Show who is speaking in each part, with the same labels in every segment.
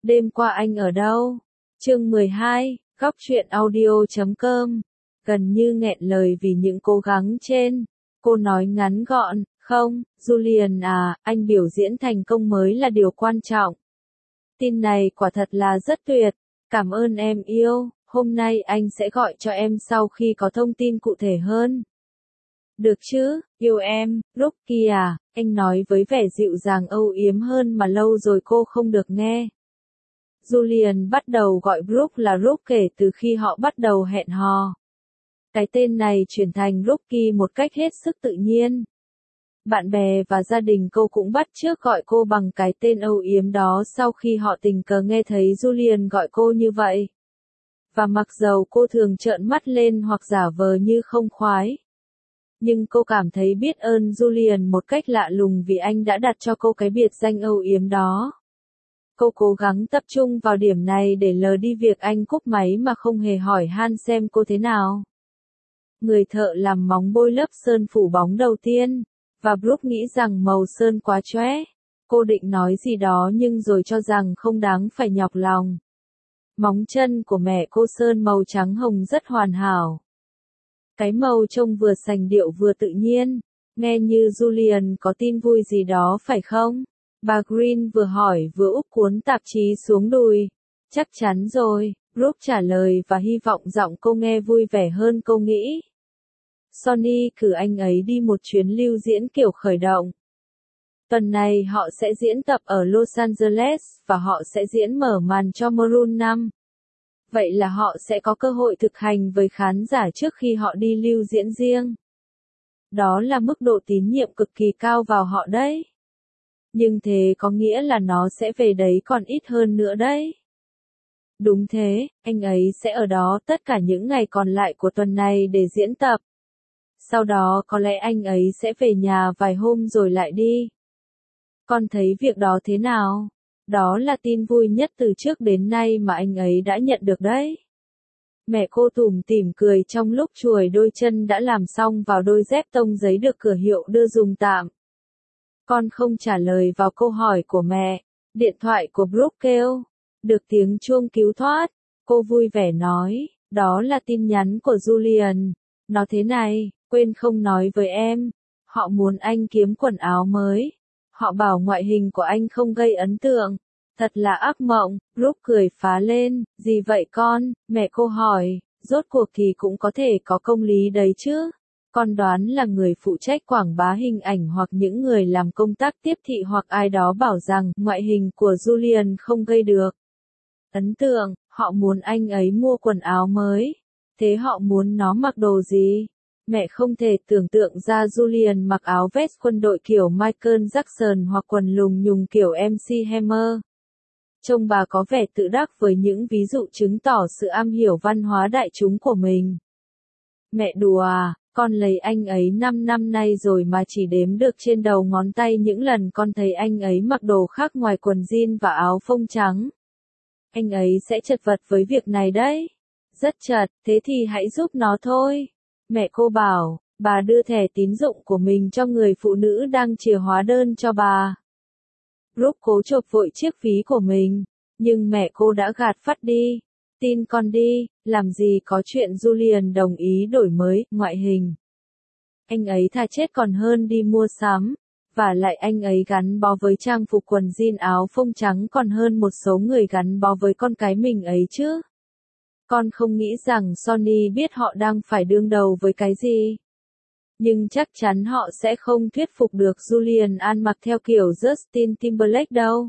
Speaker 1: Đêm qua anh ở đâu? Chương 12, góc truyện audio.com. Gần như nghẹn lời vì những cố gắng trên. Cô nói ngắn gọn, không, Julian à, anh biểu diễn thành công mới là điều quan trọng. Tin này quả thật là rất tuyệt. Cảm ơn em yêu, hôm nay anh sẽ gọi cho em sau khi có thông tin cụ thể hơn. Được chứ, yêu em, Rocky à, anh nói với vẻ dịu dàng âu yếm hơn mà lâu rồi cô không được nghe. Julian bắt đầu gọi Brooke là Rook kể từ khi họ bắt đầu hẹn hò. Cái tên này chuyển thành Rocky một cách hết sức tự nhiên. Bạn bè và gia đình cô cũng bắt chước gọi cô bằng cái tên âu yếm đó sau khi họ tình cờ nghe thấy Julian gọi cô như vậy. Và mặc dầu cô thường trợn mắt lên hoặc giả vờ như không khoái. Nhưng cô cảm thấy biết ơn Julian một cách lạ lùng vì anh đã đặt cho cô cái biệt danh âu yếm đó. Cô cố gắng tập trung vào điểm này để lờ đi việc anh cúp máy mà không hề hỏi han xem cô thế nào. Người thợ làm móng bôi lớp sơn phủ bóng đầu tiên, và Brooke nghĩ rằng màu sơn quá chóe. Cô định nói gì đó nhưng rồi cho rằng không đáng phải nhọc lòng. Móng chân của mẹ cô sơn màu trắng hồng rất hoàn hảo. Cái màu trông vừa sành điệu vừa tự nhiên, nghe như Julian có tin vui gì đó phải không? Bà Green vừa hỏi vừa úp cuốn tạp chí xuống đùi. Chắc chắn rồi, Brooke trả lời và hy vọng giọng cô nghe vui vẻ hơn cô nghĩ. Sony cử anh ấy đi một chuyến lưu diễn kiểu khởi động. Tuần này họ sẽ diễn tập ở Los Angeles và họ sẽ diễn mở màn cho Maroon 5. Vậy là họ sẽ có cơ hội thực hành với khán giả trước khi họ đi lưu diễn riêng. Đó là mức độ tín nhiệm cực kỳ cao vào họ đấy. Nhưng thế có nghĩa là nó sẽ về đấy còn ít hơn nữa đấy. Đúng thế, anh ấy sẽ ở đó tất cả những ngày còn lại của tuần này để diễn tập. Sau đó có lẽ anh ấy sẽ về nhà vài hôm rồi lại đi. Con thấy việc đó thế nào? Đó là tin vui nhất từ trước đến nay mà anh ấy đã nhận được đấy. Mẹ cô tủm tỉm cười trong lúc chuồi đôi chân đã làm xong vào đôi dép tông giấy được cửa hiệu đưa dùng tạm. Con không trả lời vào câu hỏi của mẹ. Điện thoại của Brooke kêu. Được tiếng chuông cứu thoát. Cô vui vẻ nói, đó là tin nhắn của Julian. Nó thế này, quên không nói với em. Họ muốn anh kiếm quần áo mới. Họ bảo ngoại hình của anh không gây ấn tượng. Thật là ác mộng. Brooke cười phá lên. Gì vậy con? Mẹ cô hỏi. Rốt cuộc thì cũng có thể có công lý đấy chứ. Con đoán là người phụ trách quảng bá hình ảnh hoặc những người làm công tác tiếp thị hoặc ai đó bảo rằng ngoại hình của Julian không gây được ấn tượng, họ muốn anh ấy mua quần áo mới. Thế họ muốn nó mặc đồ gì? Mẹ không thể tưởng tượng ra Julian mặc áo vest quân đội kiểu Michael Jackson hoặc quần lùng nhùng kiểu MC Hammer. Trông bà có vẻ tự đắc với những ví dụ chứng tỏ sự am hiểu văn hóa đại chúng của mình. Mẹ đùa à? Con lấy anh ấy 5 năm nay rồi mà chỉ đếm được trên đầu ngón tay những lần con thấy anh ấy mặc đồ khác ngoài quần jean và áo phông trắng. Anh ấy sẽ chật vật với việc này đấy. Rất chật, thế thì hãy giúp nó thôi. Mẹ cô bảo, bà đưa thẻ tín dụng của mình cho người phụ nữ đang chìa hóa đơn cho bà. Brooke cố chộp vội chiếc ví của mình, nhưng mẹ cô đã gạt phắt đi. Tin con đi, làm gì có chuyện Julian đồng ý đổi mới ngoại hình. Anh ấy thà chết còn hơn đi mua sắm, và lại anh ấy gắn bó với trang phục quần jean áo phông trắng còn hơn một số người gắn bó với con cái mình ấy chứ. Con không nghĩ rằng Sony biết họ đang phải đương đầu với cái gì. Nhưng chắc chắn họ sẽ không thuyết phục được Julian ăn mặc theo kiểu Justin Timberlake đâu.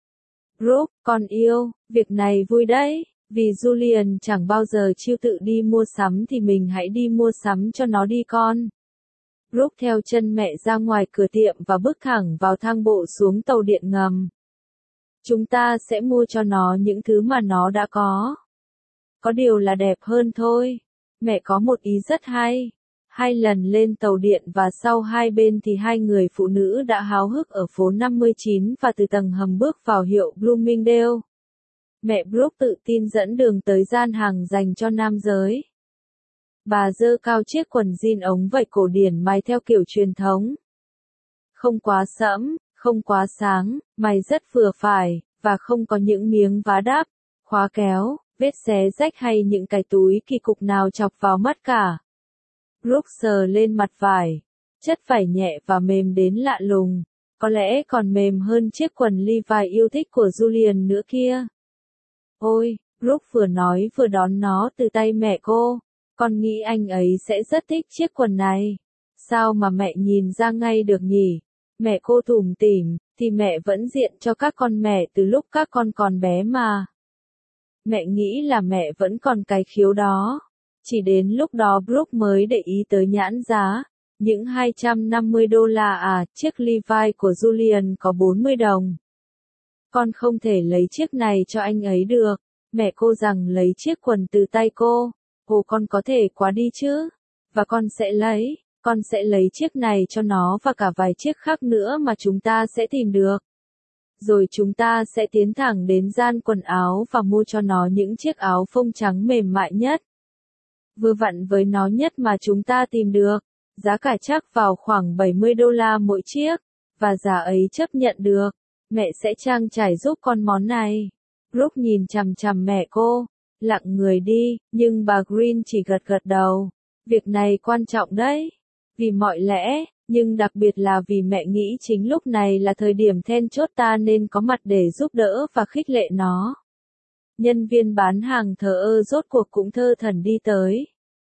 Speaker 1: Brooke, con yêu, việc này vui đấy. Vì Julian chẳng bao giờ chịu tự đi mua sắm thì mình hãy đi mua sắm cho nó đi con. Brooke theo chân mẹ ra ngoài cửa tiệm và bước thẳng vào thang bộ xuống tàu điện ngầm. Chúng ta sẽ mua cho nó những thứ mà nó đã có. Có điều là đẹp hơn thôi. Mẹ có một ý rất hay. 2 lần lên tàu điện và sau hai bên thì hai người phụ nữ đã háo hức ở phố 59 và từ tầng hầm bước vào hiệu Bloomingdale. Mẹ Brooke tự tin dẫn đường tới gian hàng dành cho nam giới. Bà giơ cao chiếc quần jean ống vẩy cổ điển mài theo kiểu truyền thống. Không quá sẫm, không quá sáng, mày rất vừa phải, và không có những miếng vá đắp, khóa kéo, vết xé rách hay những cái túi kỳ cục nào chọc vào mắt cả. Brooke sờ lên mặt vải, chất vải nhẹ và mềm đến lạ lùng, có lẽ còn mềm hơn chiếc quần Levi yêu thích của Julian nữa kia. Ôi, Brooke vừa nói vừa đón nó từ tay mẹ cô, con nghĩ anh ấy sẽ rất thích chiếc quần này. Sao mà mẹ nhìn ra ngay được nhỉ? Mẹ cô tủm tỉm, thì mẹ vẫn diện cho các con mẹ từ lúc các con còn bé mà. Mẹ nghĩ là mẹ vẫn còn cái khiếu đó. Chỉ đến lúc đó Brooke mới để ý tới nhãn giá. Những $250 à, chiếc Levi của Julian có 40 đồng. Con không thể lấy chiếc này cho anh ấy được. Mẹ cô rằng lấy chiếc quần từ tay cô. Ồ, con có thể quá đi chứ. Và con sẽ lấy chiếc này cho nó và cả vài chiếc khác nữa mà chúng ta sẽ tìm được. Rồi chúng ta sẽ tiến thẳng đến gian quần áo và mua cho nó những chiếc áo phông trắng mềm mại nhất, vừa vặn với nó nhất mà chúng ta tìm được. Giá cả chắc vào khoảng $70 mỗi chiếc, và giá ấy chấp nhận được. Mẹ sẽ trang trải giúp con món này. Brooke nhìn chằm chằm mẹ cô, lặng người đi, nhưng bà Green chỉ gật gật đầu. Việc này quan trọng đấy. Vì mọi lẽ, nhưng đặc biệt là vì mẹ nghĩ chính lúc này là thời điểm then chốt ta nên có mặt để giúp đỡ và khích lệ nó. Nhân viên bán hàng thờ ơ rốt cuộc cũng thơ thẩn đi tới.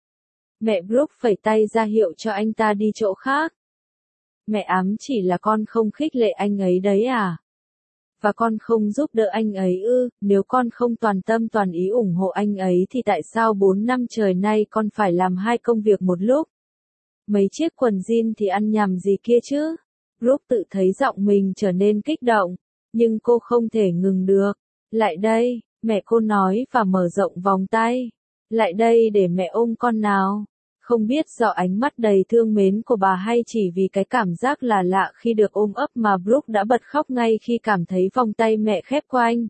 Speaker 1: Mẹ Brooke phẩy tay ra hiệu cho anh ta đi chỗ khác. Mẹ ám chỉ là con không khích lệ anh ấy đấy à? Và con không giúp đỡ anh ấy ư? Nếu con không toàn tâm toàn ý ủng hộ anh ấy thì tại sao 4 năm trời nay con phải làm 2 công việc một lúc? Mấy chiếc quần jean thì ăn nhầm gì kia chứ? Brooke tự thấy giọng mình trở nên kích động, nhưng cô không thể ngừng được. Lại đây, mẹ cô nói và mở rộng vòng tay. Lại đây để mẹ ôm con nào. Không biết do ánh mắt đầy thương mến của bà hay chỉ vì cái cảm giác là lạ khi được ôm ấp mà Brooke đã bật khóc ngay khi cảm thấy vòng tay mẹ khép quanh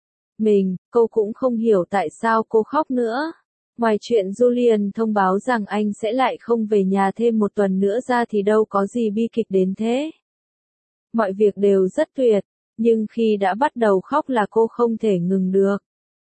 Speaker 1: cô cũng không hiểu tại sao cô khóc nữa. Ngoài chuyện Julian thông báo rằng anh sẽ lại không về nhà thêm một tuần nữa ra thì đâu có gì bi kịch đến thế. Mọi việc đều rất tuyệt, nhưng khi đã bắt đầu khóc là cô không thể ngừng được.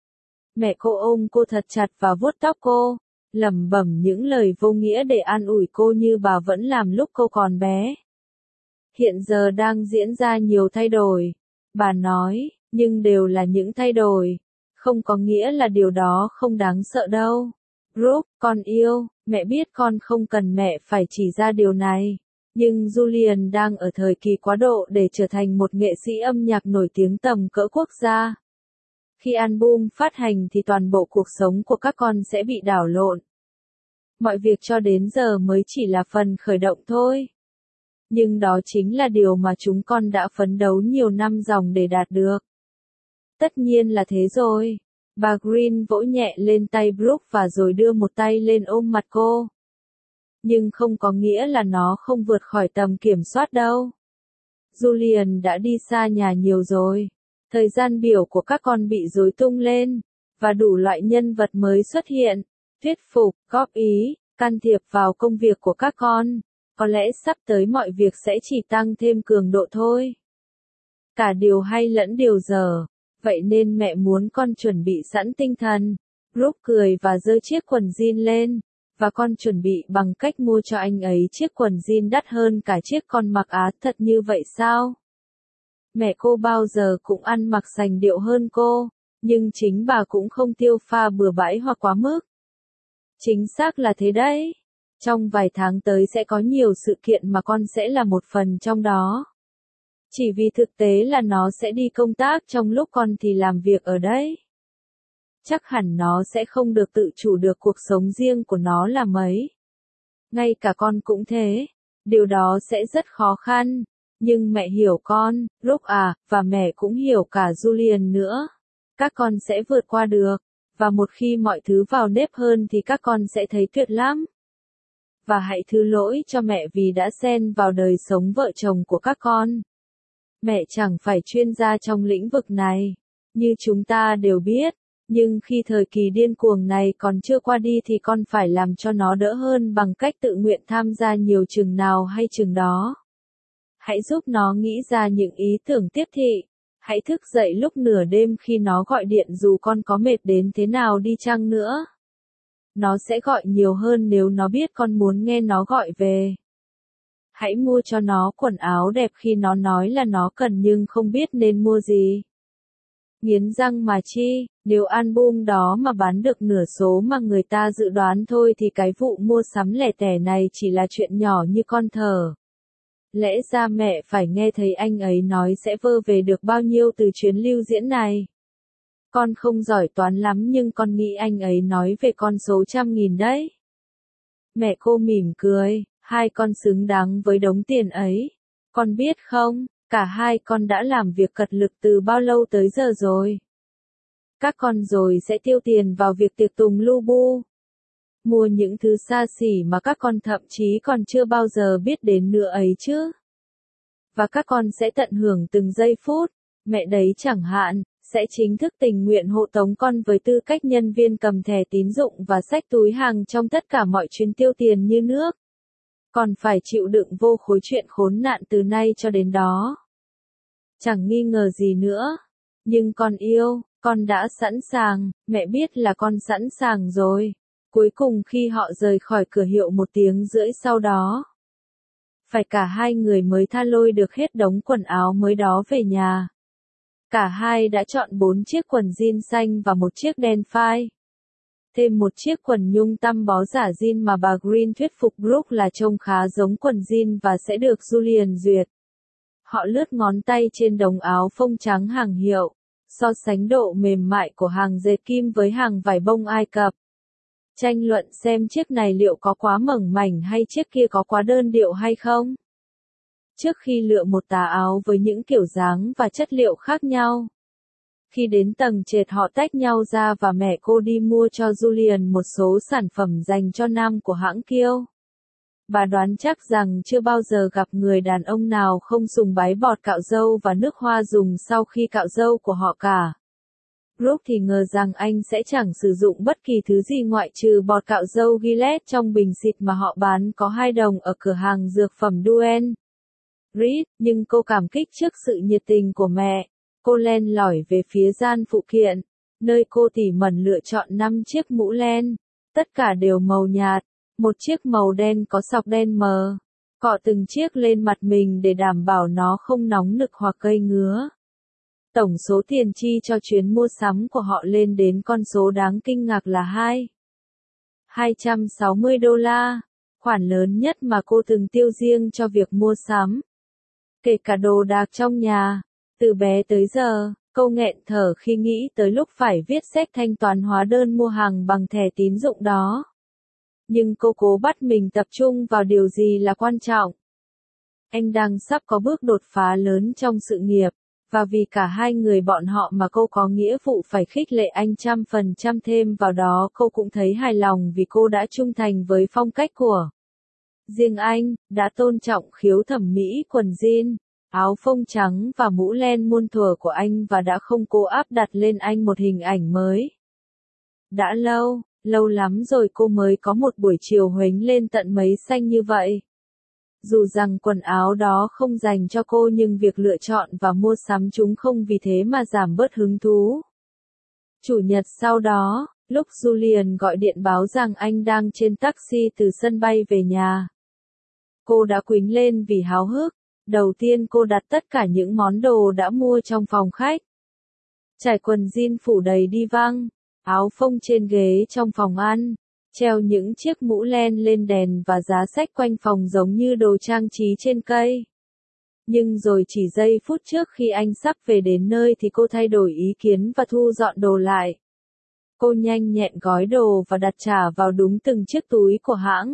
Speaker 1: Mẹ cô ôm cô thật chặt và vuốt tóc cô, lẩm bẩm những lời vô nghĩa để an ủi cô như bà vẫn làm lúc cô còn bé. Hiện giờ đang diễn ra nhiều thay đổi, bà nói, nhưng đều là những thay đổi. Không có nghĩa là điều đó không đáng sợ đâu. Brooke, con yêu, mẹ biết con không cần mẹ phải chỉ ra điều này. Nhưng Julian đang ở thời kỳ quá độ để trở thành một nghệ sĩ âm nhạc nổi tiếng tầm cỡ quốc gia. Khi album phát hành thì toàn bộ cuộc sống của các con sẽ bị đảo lộn. Mọi việc cho đến giờ mới chỉ là phần khởi động thôi. Nhưng đó chính là điều mà chúng con đã phấn đấu nhiều năm dòng để đạt được. Tất nhiên là thế rồi. Bà Green vỗ nhẹ lên tay Brooke và rồi đưa một tay lên ôm mặt cô. Nhưng không có nghĩa là nó không vượt khỏi tầm kiểm soát đâu. Julian đã đi xa nhà nhiều rồi. Thời gian biểu của các con bị rối tung lên, và đủ loại nhân vật mới xuất hiện, thuyết phục, góp ý, can thiệp vào công việc của các con. Có lẽ sắp tới mọi việc sẽ chỉ tăng thêm cường độ thôi. Cả điều hay lẫn điều dở. Vậy nên mẹ muốn con chuẩn bị sẵn tinh thần. Brooke cười và giơ chiếc quần jean lên. Và con chuẩn bị bằng cách mua cho anh ấy chiếc quần jean đắt hơn cả chiếc con mặc Á thật như vậy sao? Mẹ cô bao giờ cũng ăn mặc sành điệu hơn cô, nhưng chính bà cũng không tiêu pha bừa bãi hoặc quá mức. Chính xác là thế đấy. Trong vài tháng tới sẽ có nhiều sự kiện mà con sẽ là một phần trong đó. Chỉ vì thực tế là nó sẽ đi công tác trong lúc con thì làm việc ở đấy. Chắc hẳn nó sẽ không được tự chủ được cuộc sống riêng của nó là mấy. Ngay cả con cũng thế. Điều đó sẽ rất khó khăn. Nhưng mẹ hiểu con, Brooke à, và mẹ cũng hiểu cả Julian nữa. Các con sẽ vượt qua được. Và một khi mọi thứ vào nếp hơn thì các con sẽ thấy tuyệt lắm. Và hãy thứ lỗi cho mẹ vì đã xen vào đời sống vợ chồng của các con. Mẹ chẳng phải chuyên gia trong lĩnh vực này, như chúng ta đều biết, nhưng khi thời kỳ điên cuồng này còn chưa qua đi thì con phải làm cho nó đỡ hơn bằng cách tự nguyện tham gia nhiều chừng nào hay chừng đó. Hãy giúp nó nghĩ ra những ý tưởng tiếp thị, Hãy thức dậy lúc nửa đêm khi nó gọi điện dù con có mệt đến thế nào đi chăng nữa. Nó sẽ gọi nhiều hơn nếu nó biết con muốn nghe nó gọi về. Hãy mua cho nó quần áo đẹp khi nó nói là nó cần nhưng không biết nên mua gì. Nghiến răng mà chi, nếu album đó mà bán được nửa số mà người ta dự đoán thôi thì cái vụ mua sắm lẻ tẻ này chỉ là chuyện nhỏ như con thở. Lẽ ra mẹ phải nghe thấy anh ấy nói sẽ vơ về được bao nhiêu từ chuyến lưu diễn này. Con không giỏi toán lắm nhưng con nghĩ anh ấy nói về con số 100.000 đấy. Mẹ cô mỉm cười, hai con xứng đáng với đống tiền ấy. Con biết không, cả hai con đã làm việc cật lực từ bao lâu tới giờ rồi. Các con rồi sẽ tiêu tiền vào việc tiệc tùng lu bu. Mua những thứ xa xỉ mà các con thậm chí còn chưa bao giờ biết đến nữa ấy chứ. Và các con sẽ tận hưởng từng giây phút. Mẹ đấy chẳng hạn, sẽ chính thức tình nguyện hộ tống con với tư cách nhân viên cầm thẻ tín dụng và xách túi hàng trong tất cả mọi chuyến tiêu tiền như nước. Còn phải chịu đựng vô khối chuyện khốn nạn từ nay cho đến đó. Chẳng nghi ngờ gì nữa. Nhưng con yêu, con đã sẵn sàng, mẹ biết là con sẵn sàng rồi. Cuối cùng khi họ rời khỏi cửa hiệu 1 tiếng rưỡi sau đó. Phải cả hai người mới tha lôi được hết đống quần áo mới đó về nhà. Cả hai đã chọn 4 chiếc quần jean xanh và 1 chiếc đen phai. Thêm 1 chiếc quần nhung tăm bó giả jean mà bà Green thuyết phục Brooke là trông khá giống quần jean và sẽ được Julian duyệt. Họ lướt ngón tay trên đống áo phông trắng hàng hiệu, so sánh độ mềm mại của hàng dệt kim với hàng vải bông Ai Cập. Tranh luận xem chiếc này liệu có quá mỏng mảnh hay chiếc kia có quá đơn điệu hay không. Trước khi lựa một tà áo với những kiểu dáng và chất liệu khác nhau. Khi đến tầng trệt họ tách nhau ra và mẹ cô đi mua cho Julian một số sản phẩm dành cho nam của hãng Kiehl. Bà đoán chắc rằng chưa bao giờ gặp người đàn ông nào không sùng bái bọt cạo râu và nước hoa dùng sau khi cạo râu của họ cả. Brooke thì ngờ rằng anh sẽ chẳng sử dụng bất kỳ thứ gì ngoại trừ bọt cạo râu Gillette trong bình xịt mà họ bán có $2 ở cửa hàng dược phẩm Duane Reade, nhưng cô cảm kích trước sự nhiệt tình của mẹ. Cô len lỏi về phía gian phụ kiện, nơi cô tỉ mẩn lựa chọn 5 chiếc mũ len, tất cả đều màu nhạt, 1 chiếc màu đen có sọc đen mờ, cọ từng chiếc lên mặt mình để đảm bảo nó không nóng nực hoặc gây ngứa. Tổng số tiền chi cho chuyến mua sắm của họ lên đến con số đáng kinh ngạc là $260, khoản lớn nhất mà cô từng tiêu riêng cho việc mua sắm. Kể cả đồ đạc trong nhà. Từ bé tới giờ, cô nghẹn thở khi nghĩ tới lúc phải viết séc thanh toán hóa đơn mua hàng bằng thẻ tín dụng đó. Nhưng cô cố bắt mình tập trung vào điều gì là quan trọng. Anh đang sắp có bước đột phá lớn trong sự nghiệp, và vì cả hai người bọn họ mà cô có nghĩa vụ phải khích lệ anh 100% thêm vào đó. Cô cũng thấy hài lòng vì cô đã trung thành với phong cách của riêng anh, đã tôn trọng khiếu thẩm mỹ quần jean, áo phông trắng và mũ len muôn thuở của anh và đã không cố áp đặt lên anh một hình ảnh mới. Đã lâu lắm rồi cô mới có một buổi chiều huếch lên tận mấy xanh như vậy. Dù rằng quần áo đó không dành cho cô nhưng việc lựa chọn và mua sắm chúng không vì thế mà giảm bớt hứng thú. Chủ nhật sau đó, lúc Julian gọi điện báo rằng anh đang trên taxi từ sân bay về nhà. Cô đã quýnh lên vì háo hức. Đầu tiên cô đặt tất cả những món đồ đã mua trong phòng khách. Trải quần jean phủ đầy đi văng, áo phông trên ghế trong phòng ăn, treo những chiếc mũ len lên đèn và giá sách quanh phòng giống như đồ trang trí trên cây. Nhưng rồi chỉ giây phút trước khi anh sắp về đến nơi thì cô thay đổi ý kiến và thu dọn đồ lại. Cô nhanh nhẹn gói đồ và đặt trả vào đúng từng chiếc túi của hãng.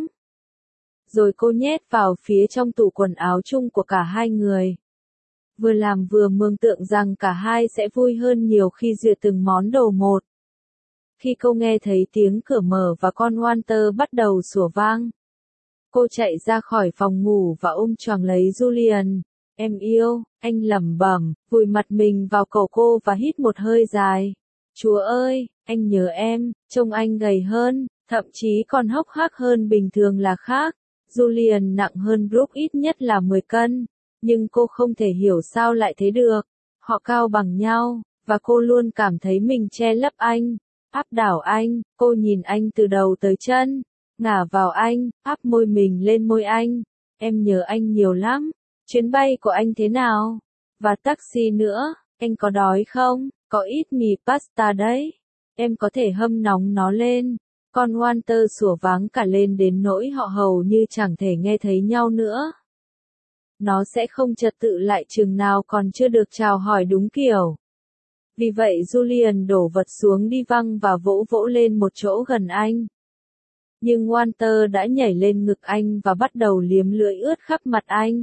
Speaker 1: Rồi cô nhét vào phía trong tủ quần áo chung của cả hai người. Vừa làm vừa mường tượng rằng cả hai sẽ vui hơn nhiều khi duyệt từng món đồ một. Khi cô nghe thấy tiếng cửa mở và con Walter bắt đầu sủa vang. Cô chạy ra khỏi phòng ngủ và ôm choàng lấy Julian. Em yêu, anh lẩm bẩm, vùi mặt mình vào cổ cô và hít một hơi dài. Chúa ơi, anh nhớ em, trông anh gầy hơn, thậm chí còn hốc hác hơn bình thường là khác. Julian nặng hơn Brooke ít nhất là 10 cân, nhưng cô không thể hiểu sao lại thế được. Họ cao bằng nhau, và cô luôn cảm thấy mình che lấp anh, áp đảo anh. Cô nhìn anh từ đầu tới chân, ngả vào anh, áp môi mình lên môi anh. Em nhớ anh nhiều lắm. Chuyến bay của anh thế nào? Và taxi nữa, anh có đói không? Có ít mì pasta đấy. Em có thể hâm nóng nó lên. Con Walter sủa váng cả lên đến nỗi họ hầu như chẳng thể nghe thấy nhau nữa. Nó sẽ không trật tự lại chừng nào còn chưa được chào hỏi đúng kiểu. Vì vậy Julian đổ vật xuống đi văng và vỗ vỗ lên một chỗ gần anh. Nhưng Walter đã nhảy lên ngực anh và bắt đầu liếm lưỡi ướt khắp mặt anh.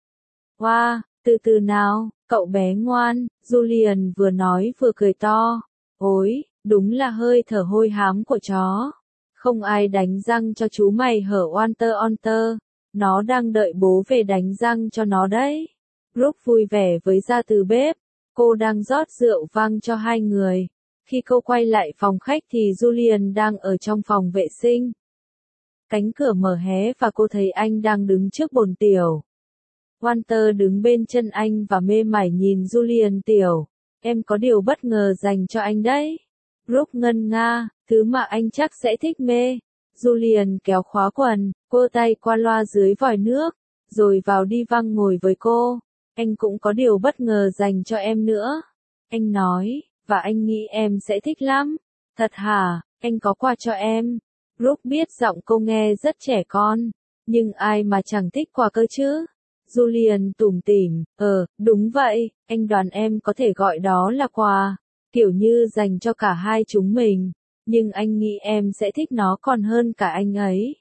Speaker 1: Wow, từ từ nào, cậu bé ngoan, Julian vừa nói vừa cười to. Ôi, đúng là hơi thở hôi hám của chó. Không ai đánh răng cho chú mày hở Walter. Nó đang đợi bố về đánh răng cho nó đấy. Brooke vui vẻ với ra từ bếp. Cô đang rót rượu vang cho hai người. Khi cô quay lại phòng khách thì Julian đang ở trong phòng vệ sinh. Cánh cửa mở hé và cô thấy anh đang đứng trước bồn tiểu. Walter đứng bên chân anh và mê mải nhìn Julian tiểu. Em có điều bất ngờ dành cho anh đấy. Brooke ngân nga, thứ mà anh chắc sẽ thích mê. Julian kéo khóa quần, quơ tay qua loa dưới vòi nước, rồi vào đi văng ngồi với cô. Anh cũng có điều bất ngờ dành cho em nữa. Anh nói, và anh nghĩ em sẽ thích lắm. Thật hả, anh có quà cho em. Brooke biết giọng cô nghe rất trẻ con, nhưng ai mà chẳng thích quà cơ chứ. Julian tủm tỉm, đúng vậy, anh đoán em có thể gọi đó là quà, kiểu như dành cho cả hai chúng mình, nhưng anh nghĩ em sẽ thích nó còn hơn cả anh ấy.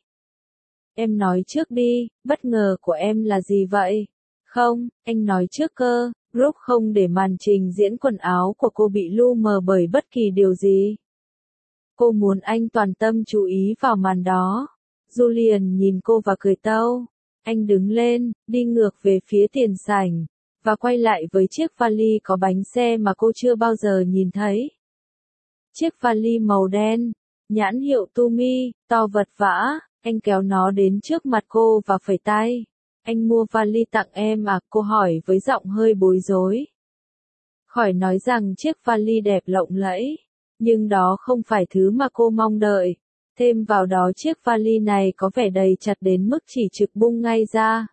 Speaker 1: Em nói trước đi, bất ngờ của em là gì vậy? Không, anh nói trước cơ. Brooke không để màn trình diễn quần áo của cô bị lu mờ bởi bất kỳ điều gì. Cô muốn anh toàn tâm chú ý vào màn đó. Julian nhìn cô và cười tâu. Anh đứng lên, đi ngược về phía tiền sảnh, và quay lại với chiếc vali có bánh xe mà cô chưa bao giờ nhìn thấy. Chiếc vali màu đen, nhãn hiệu Tumi, to vật vã, anh kéo nó đến trước mặt cô và phẩy tay. Anh mua vali tặng em à? Cô hỏi với giọng hơi bối rối. Khỏi nói rằng chiếc vali đẹp lộng lẫy, nhưng đó không phải thứ mà cô mong đợi. Thêm vào đó chiếc vali này có vẻ đầy chặt đến mức chỉ trực bung ngay ra.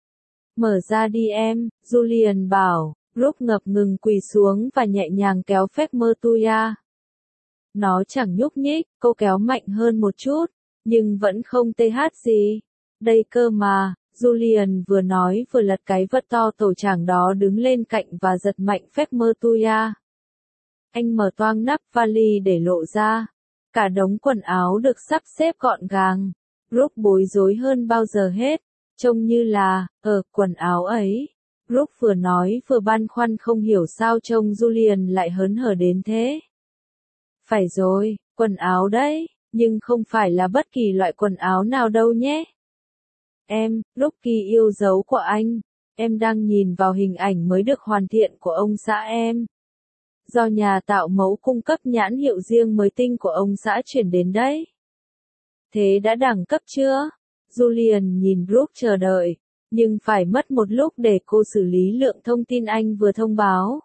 Speaker 1: Mở ra đi em, Julian bảo. Brooke ngập ngừng quỳ xuống và nhẹ nhàng kéo phép mơ tuya. Nó chẳng nhúc nhích, cô kéo mạnh hơn một chút, nhưng vẫn không tê hát gì. Đây cơ mà, Julian vừa nói vừa lật cái vật to tổ chảng đó đứng lên cạnh và giật mạnh phép mơ tuya. Anh mở toang nắp vali để lộ ra. Cả đống quần áo được sắp xếp gọn gàng. Brooke bối rối hơn bao giờ hết. Trông như là, quần áo ấy. Brooke vừa nói vừa băn khoăn không hiểu sao trông Julian lại hớn hở đến thế. Phải rồi, quần áo đấy, nhưng không phải là bất kỳ loại quần áo nào đâu nhé. Em, Lucky yêu dấu của anh. Em đang nhìn vào hình ảnh mới được hoàn thiện của ông xã em. Do nhà tạo mẫu cung cấp nhãn hiệu riêng mới tinh của ông xã chuyển đến đấy. Thế đã đẳng cấp chưa? Julian nhìn Brooke chờ đợi, nhưng phải mất một lúc để cô xử lý lượng thông tin anh vừa thông báo.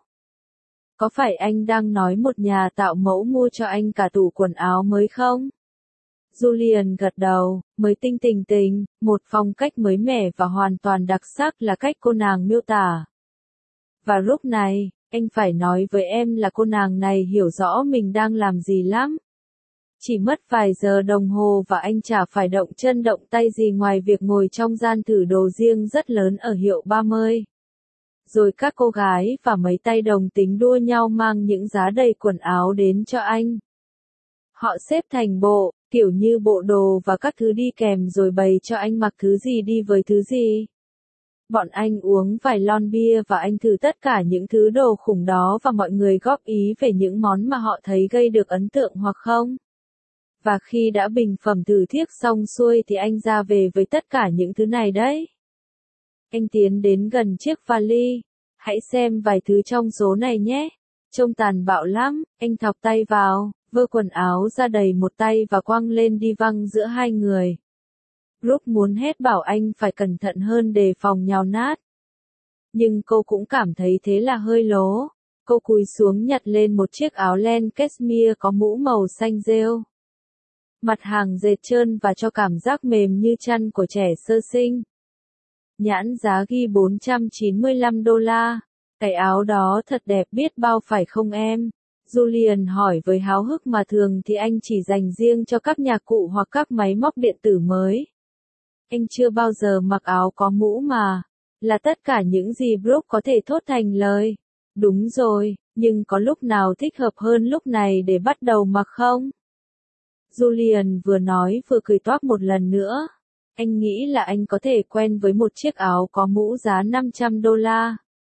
Speaker 1: Có phải anh đang nói một nhà tạo mẫu mua cho anh cả tủ quần áo mới không? Julian gật đầu, mới tinh tình, một phong cách mới mẻ và hoàn toàn đặc sắc là cách cô nàng miêu tả. Và lúc này, anh phải nói với em là cô nàng này hiểu rõ mình đang làm gì lắm. Chỉ mất vài giờ đồng hồ và anh chả phải động chân động tay gì ngoài việc ngồi trong gian thử đồ riêng rất lớn ở hiệu 30. Rồi các cô gái và mấy tay đồng tính đua nhau mang những giá đầy quần áo đến cho anh. Họ xếp thành bộ, kiểu như bộ đồ và các thứ đi kèm rồi bày cho anh mặc thứ gì đi với thứ gì. Bọn anh uống vài lon bia và anh thử tất cả những thứ đồ khủng đó và mọi người góp ý về những món mà họ thấy gây được ấn tượng hoặc không. Và khi đã bình phẩm thử thiếc xong xuôi thì anh ra về với tất cả những thứ này đấy. Anh tiến đến gần chiếc vali. Hãy xem vài thứ trong số này nhé. Trông tàn bạo lắm, anh thọc tay vào, vơ quần áo ra đầy một tay và quăng lên đi văng giữa hai người. Brooke muốn hét bảo anh phải cẩn thận hơn đề phòng nhào nát. Nhưng cô cũng cảm thấy thế là hơi lố. Cô cúi xuống nhặt lên một chiếc áo len cashmere có mũ màu xanh rêu. Mặt hàng dệt trơn và cho cảm giác mềm như chăn của trẻ sơ sinh. Nhãn giá ghi $495. Cái áo đó thật đẹp biết bao phải không em? Julian hỏi với háo hức mà thường thì anh chỉ dành riêng cho các nhạc cụ hoặc các máy móc điện tử mới. Anh chưa bao giờ mặc áo có mũ mà. Là tất cả những gì Brooke có thể thốt thành lời. Đúng rồi, nhưng có lúc nào thích hợp hơn lúc này để bắt đầu mặc không? Julian vừa nói vừa cười toác một lần nữa. Anh nghĩ là anh có thể quen với một chiếc áo có mũ giá $500.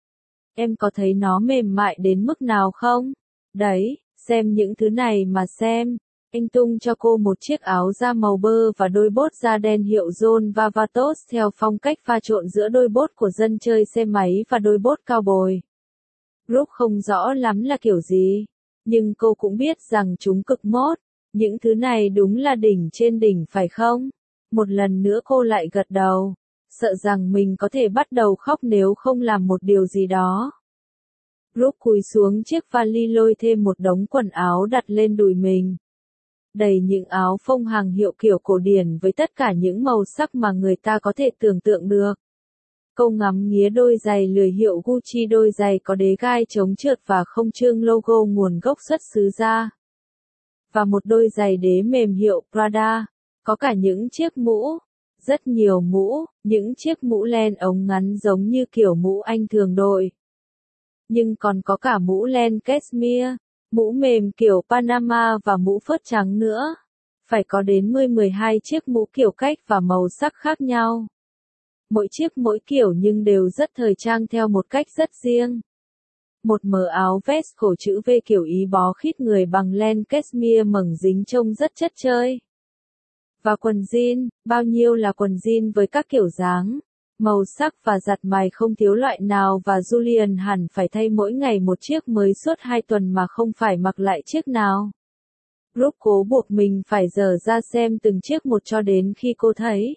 Speaker 1: Em có thấy nó mềm mại đến mức nào không? Đấy, xem những thứ này mà xem. Anh tung cho cô một chiếc áo da màu bơ và đôi bốt da đen hiệu John Vavatos theo phong cách pha trộn giữa đôi bốt của dân chơi xe máy và đôi bốt cao bồi. Brooke không rõ lắm là kiểu gì, nhưng cô cũng biết rằng chúng cực mốt. Những thứ này đúng là đỉnh trên đỉnh phải không? Một lần nữa cô lại gật đầu, sợ rằng mình có thể bắt đầu khóc nếu không làm một điều gì đó. Brooke cúi xuống chiếc vali lôi thêm một đống quần áo đặt lên đùi mình. Đầy những áo phông hàng hiệu kiểu cổ điển với tất cả những màu sắc mà người ta có thể tưởng tượng được. Cô ngắm nghía đôi giày lười hiệu Gucci, đôi giày có đế gai chống trượt và không trương logo nguồn gốc xuất xứ ra. Và một đôi giày đế mềm hiệu Prada, có cả những chiếc mũ, rất nhiều mũ, những chiếc mũ len ống ngắn giống như kiểu mũ anh thường đội. Nhưng còn có cả mũ len cashmere, mũ mềm kiểu Panama và mũ phớt trắng nữa. Phải có đến 10-12 chiếc mũ kiểu cách và màu sắc khác nhau. Mỗi chiếc mỗi kiểu nhưng đều rất thời trang theo một cách rất riêng. Một mớ áo vest cổ chữ V kiểu Ý bó khít người bằng len cashmere mỏng dính trông rất chất chơi. Và quần jean, bao nhiêu là quần jean với các kiểu dáng, màu sắc và giặt mài không thiếu loại nào, và Julian hẳn phải thay mỗi ngày một chiếc mới suốt 2 tuần mà không phải mặc lại chiếc nào. Brooke cố buộc mình phải dở ra xem từng chiếc một cho đến khi cô thấy.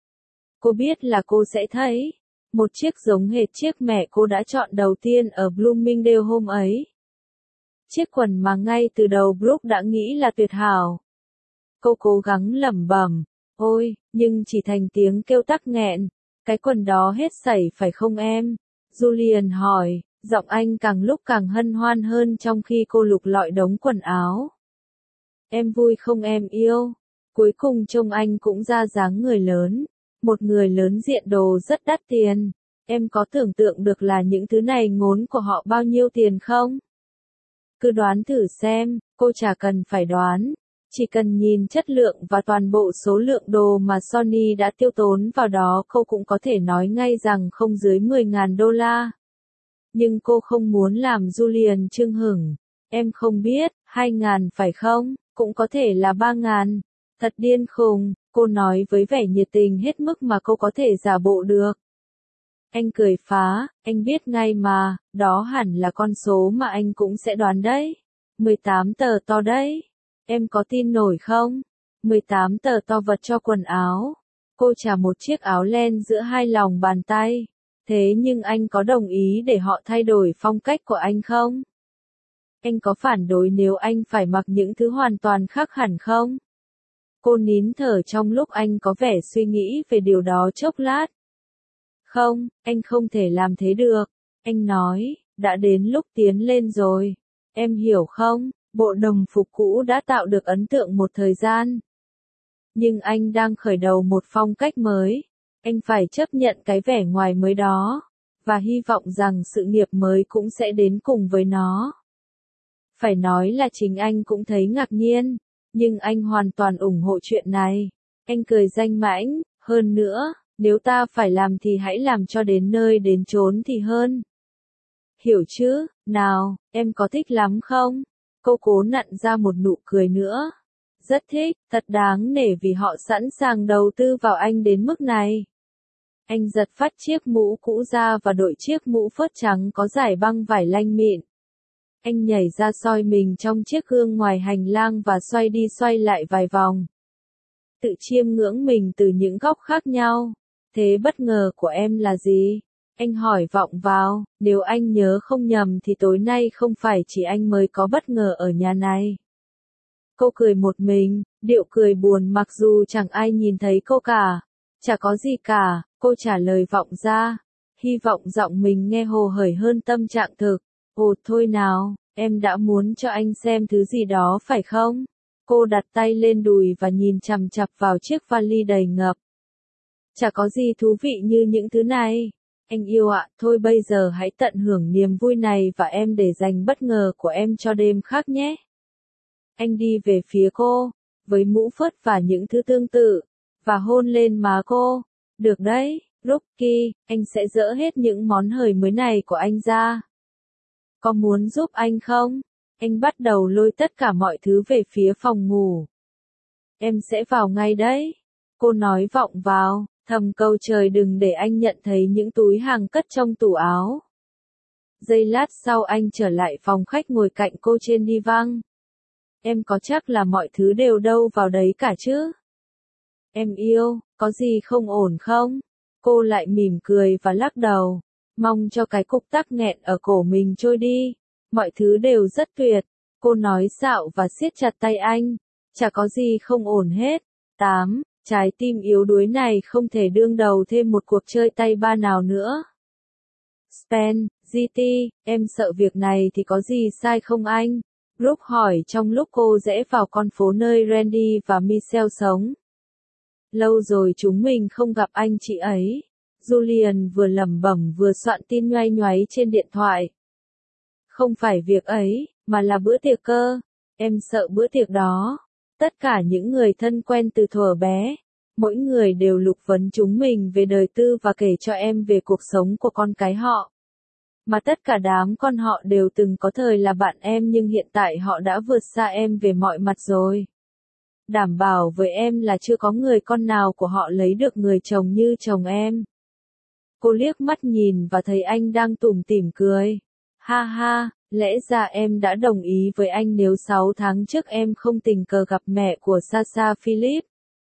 Speaker 1: Cô biết là cô sẽ thấy. Một chiếc giống hệt chiếc mẹ cô đã chọn đầu tiên ở Bloomingdale hôm ấy. Chiếc quần mà ngay từ đầu Brooke đã nghĩ là tuyệt hảo. Cô cố gắng lẩm bẩm, ôi, nhưng chỉ thành tiếng kêu tắc nghẹn. Cái quần đó hết sảy phải không em? Julian hỏi, giọng anh càng lúc càng hân hoan hơn trong khi cô lục lọi đống quần áo. Em vui không em yêu? Cuối cùng trông anh cũng ra dáng người lớn. Một người lớn diện đồ rất đắt tiền. Em có tưởng tượng được là những thứ này ngốn của họ bao nhiêu tiền không? Cứ đoán thử xem, cô chả cần phải đoán. Chỉ cần nhìn chất lượng và toàn bộ số lượng đồ mà Sony đã tiêu tốn vào đó, cô cũng có thể nói ngay rằng không dưới $10.000. Nhưng cô không muốn làm Julian chưng hửng. Em không biết, 2.000 phải không? Cũng có thể là 3.000. Thật điên khùng, cô nói với vẻ nhiệt tình hết mức mà cô có thể giả bộ được. Anh cười phá, anh biết ngay mà, đó hẳn là con số mà anh cũng sẽ đoán đấy. 18 tờ to đấy. Em có tin nổi không? 18 tờ to vật cho quần áo. Cô trả một chiếc áo len giữa hai lòng bàn tay. Thế nhưng anh có đồng ý để họ thay đổi phong cách của anh không? Anh có phản đối nếu anh phải mặc những thứ hoàn toàn khác hẳn không? Cô nín thở trong lúc anh có vẻ suy nghĩ về điều đó chốc lát. Không, anh không thể làm thế được. Anh nói, đã đến lúc tiến lên rồi. Em hiểu không? Bộ đồng phục cũ đã tạo được ấn tượng một thời gian. Nhưng anh đang khởi đầu một phong cách mới. Anh phải chấp nhận cái vẻ ngoài mới đó. Và hy vọng rằng sự nghiệp mới cũng sẽ đến cùng với nó. Phải nói là chính anh cũng thấy ngạc nhiên. Nhưng anh hoàn toàn ủng hộ chuyện này. Anh cười danh mãnh, hơn nữa, nếu ta phải làm thì hãy làm cho đến nơi đến chốn thì hơn. Hiểu chứ, nào, em có thích lắm không? Cô cố nặn ra một nụ cười nữa. Rất thích, thật đáng nể vì họ sẵn sàng đầu tư vào anh đến mức này. Anh giật phắt chiếc mũ cũ ra và đội chiếc mũ phớt trắng có dải băng vải lanh mịn. Anh nhảy ra soi mình trong chiếc gương ngoài hành lang và xoay đi xoay lại vài vòng. Tự chiêm ngưỡng mình từ những góc khác nhau. Thế bất ngờ của em là gì? Anh hỏi vọng vào, nếu anh nhớ không nhầm thì tối nay không phải chỉ anh mới có bất ngờ ở nhà này. Cô cười một mình, điệu cười buồn mặc dù chẳng ai nhìn thấy cô cả. Chả có gì cả, cô trả lời vọng ra. Hy vọng giọng mình nghe hồ hởi hơn tâm trạng thực. Ồ thôi nào, em đã muốn cho anh xem thứ gì đó phải không? Cô đặt tay lên đùi và nhìn chằm chằm vào chiếc vali đầy ngập. Chả có gì thú vị như những thứ này. Anh yêu ạ, thôi bây giờ hãy tận hưởng niềm vui này và em để dành bất ngờ của em cho đêm khác nhé. Anh đi về phía cô, với mũ phớt và những thứ tương tự, và hôn lên má cô. Được đấy, Rookie, anh sẽ dỡ hết những món hời mới này của anh ra. Có muốn giúp anh không? Anh bắt đầu lôi tất cả mọi thứ về phía phòng ngủ. Em sẽ vào ngay đấy. Cô nói vọng vào, thầm câu trời đừng để anh nhận thấy những túi hàng cất trong tủ áo. Giây lát sau anh trở lại phòng khách ngồi cạnh cô trên divan. Em có chắc là mọi thứ đều đâu vào đấy cả chứ? Em yêu, có gì không ổn không? Cô lại mỉm cười và lắc đầu, mong cho cái cục tắc nghẹn ở cổ mình trôi đi. Mọi thứ đều rất tuyệt, cô nói xạo và siết chặt tay anh. Chả có gì không ổn hết. 8. Trái tim yếu đuối này không thể đương đầu thêm một cuộc chơi tay ba nào nữa. Spen, GT, em sợ việc này thì có gì sai không anh? Brooke hỏi trong lúc cô rẽ vào con phố nơi Randy và Michelle sống. Lâu rồi chúng mình không gặp anh chị ấy. Julian vừa lẩm bẩm vừa soạn tin nhoay nhoáy trên điện thoại. Không phải việc ấy, mà là bữa tiệc cơ. Em sợ bữa tiệc đó. Tất cả những người thân quen từ thuở bé, mỗi người đều lục vấn chúng mình về đời tư và kể cho em về cuộc sống của con cái họ. Mà tất cả đám con họ đều từng có thời là bạn em nhưng hiện tại họ đã vượt xa em về mọi mặt rồi. Đảm bảo với em là chưa có người con nào của họ lấy được người chồng như chồng em. Cô liếc mắt nhìn và thấy anh đang tủm tỉm cười. Ha ha, lẽ ra em đã đồng ý với anh nếu 6 tháng trước em không tình cờ gặp mẹ của Sasha Phillips.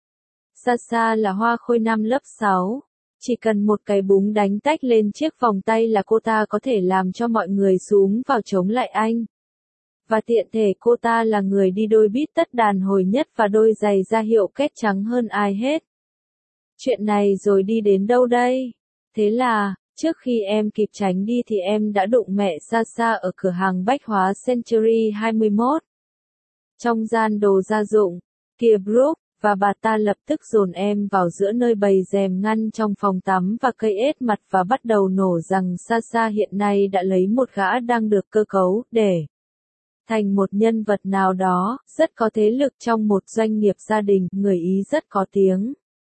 Speaker 1: Sasha là hoa khôi năm lớp 6. Chỉ cần một cái búng đánh tách lên chiếc vòng tay là cô ta có thể làm cho mọi người xúm vào chống lại anh. Và tiện thể cô ta là người đi đôi bít tất đàn hồi nhất và đôi giày da hiệu kết trắng hơn ai hết. Chuyện này rồi đi đến đâu đây? Thế là, trước khi em kịp tránh đi thì em đã đụng mẹ Sasha ở cửa hàng bách hóa Century 21. Trong gian đồ gia dụng, kìa Brooke, và bà ta lập tức dồn em vào giữa nơi bày rèm ngăn trong phòng tắm và cây ết mặt và bắt đầu nổ rằng Sasha hiện nay đã lấy một gã đang được cơ cấu để thành một nhân vật nào đó, rất có thế lực trong một doanh nghiệp gia đình, người Ý rất có tiếng.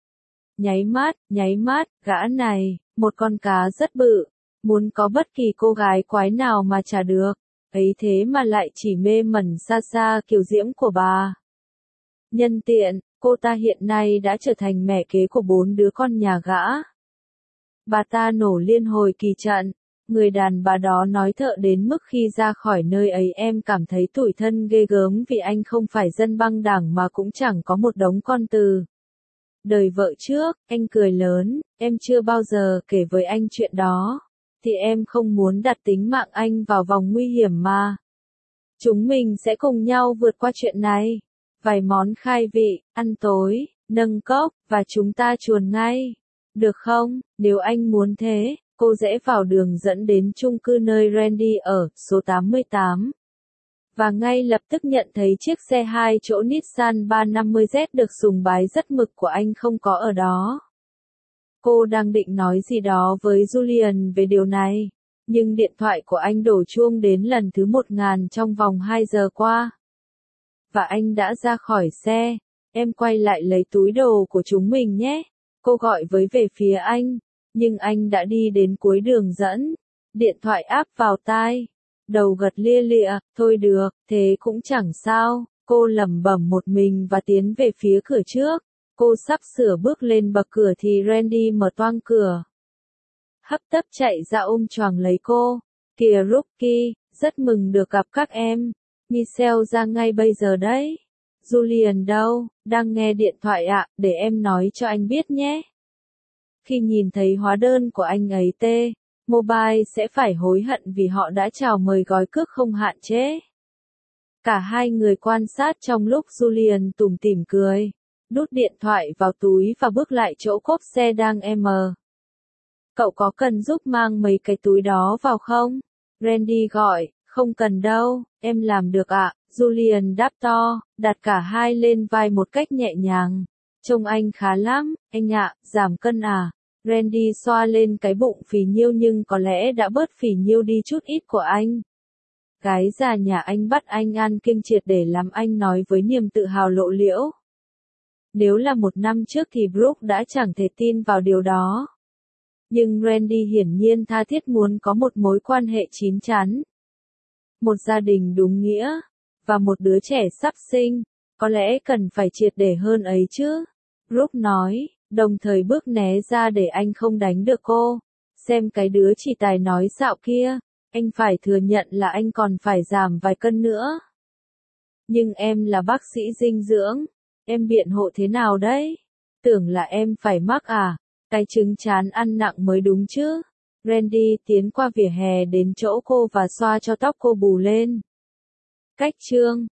Speaker 1: Nháy mắt, gã này, một con cá rất bự, muốn có bất kỳ cô gái quái nào mà chả được, ấy thế mà lại chỉ mê mẩn Sasha kiều diễm của bà. Nhân tiện, cô ta hiện nay đã trở thành mẹ kế của 4 đứa con nhà gã. Bà ta nổ liên hồi kỳ trận. Người đàn bà đó nói thợ đến mức khi ra khỏi nơi ấy em cảm thấy tủi thân ghê gớm vì anh không phải dân băng đảng mà cũng chẳng có một đống con từ đời vợ trước. Anh cười lớn, em chưa bao giờ kể với anh chuyện đó. Thì em không muốn đặt tính mạng anh vào vòng nguy hiểm mà. Chúng mình sẽ cùng nhau vượt qua chuyện này. Vài món khai vị, ăn tối, nâng cốc, và chúng ta chuồn ngay. Được không, nếu anh muốn thế. Cô rẽ vào đường dẫn đến chung cư nơi Randy ở, số 88. Và ngay lập tức nhận thấy chiếc xe 2 chỗ Nissan 350Z được sùng bái rất mực của anh không có ở đó. Cô đang định nói gì đó với Julian về điều này, nhưng điện thoại của anh đổ chuông đến lần thứ 1000 trong vòng 2 giờ qua. Và anh đã ra khỏi xe. Em quay lại lấy túi đồ của chúng mình nhé. Cô gọi với về phía anh. Nhưng anh đã đi đến cuối đường dẫn. Điện thoại áp vào tai. Đầu gật lia lịa, thôi được, thế cũng chẳng sao. Cô lẩm bẩm một mình và tiến về phía cửa trước. Cô sắp sửa bước lên bậc cửa thì Randy mở toang cửa. Hấp tấp chạy ra ôm choàng lấy cô. Kìa Rookie, rất mừng được gặp các em. Michelle ra ngay bây giờ đấy. Julian đâu, đang nghe điện thoại ạ, để em nói cho anh biết nhé. Khi nhìn thấy hóa đơn của anh ấy Mobile sẽ phải hối hận vì họ đã chào mời gói cước không hạn chế. Cả hai người quan sát trong lúc Julian tủm tỉm cười, đút điện thoại vào túi và bước lại chỗ cốp xe đang M. Cậu có cần giúp mang mấy cái túi đó vào không? Randy gọi, không cần đâu, em làm được ạ. Julian đáp to, đặt cả hai lên vai một cách nhẹ nhàng. Trông anh khá lắm, anh ạ, giảm cân à? Randy xoa lên cái bụng phì nhiêu nhưng có lẽ đã bớt phì nhiêu đi chút ít của anh. Gái già nhà anh bắt anh ăn kiêng triệt để lắm, anh nói với niềm tự hào lộ liễu. Nếu là 1 năm trước thì Brooke đã chẳng thể tin vào điều đó. Nhưng Randy hiển nhiên tha thiết muốn có một mối quan hệ chín chắn. Một gia đình đúng nghĩa, và một đứa trẻ sắp sinh, có lẽ cần phải triệt để hơn ấy chứ. Brooke nói, đồng thời bước né ra để anh không đánh được cô. Xem cái đứa chỉ tài nói xạo kia, anh phải thừa nhận là anh còn phải giảm vài cân nữa. Nhưng em là bác sĩ dinh dưỡng, em biện hộ thế nào đấy? Tưởng là em phải mắc à? Cái trứng chán ăn nặng mới đúng chứ. Randy tiến qua vỉa hè đến chỗ cô và xoa cho tóc cô bù lên. Cách chương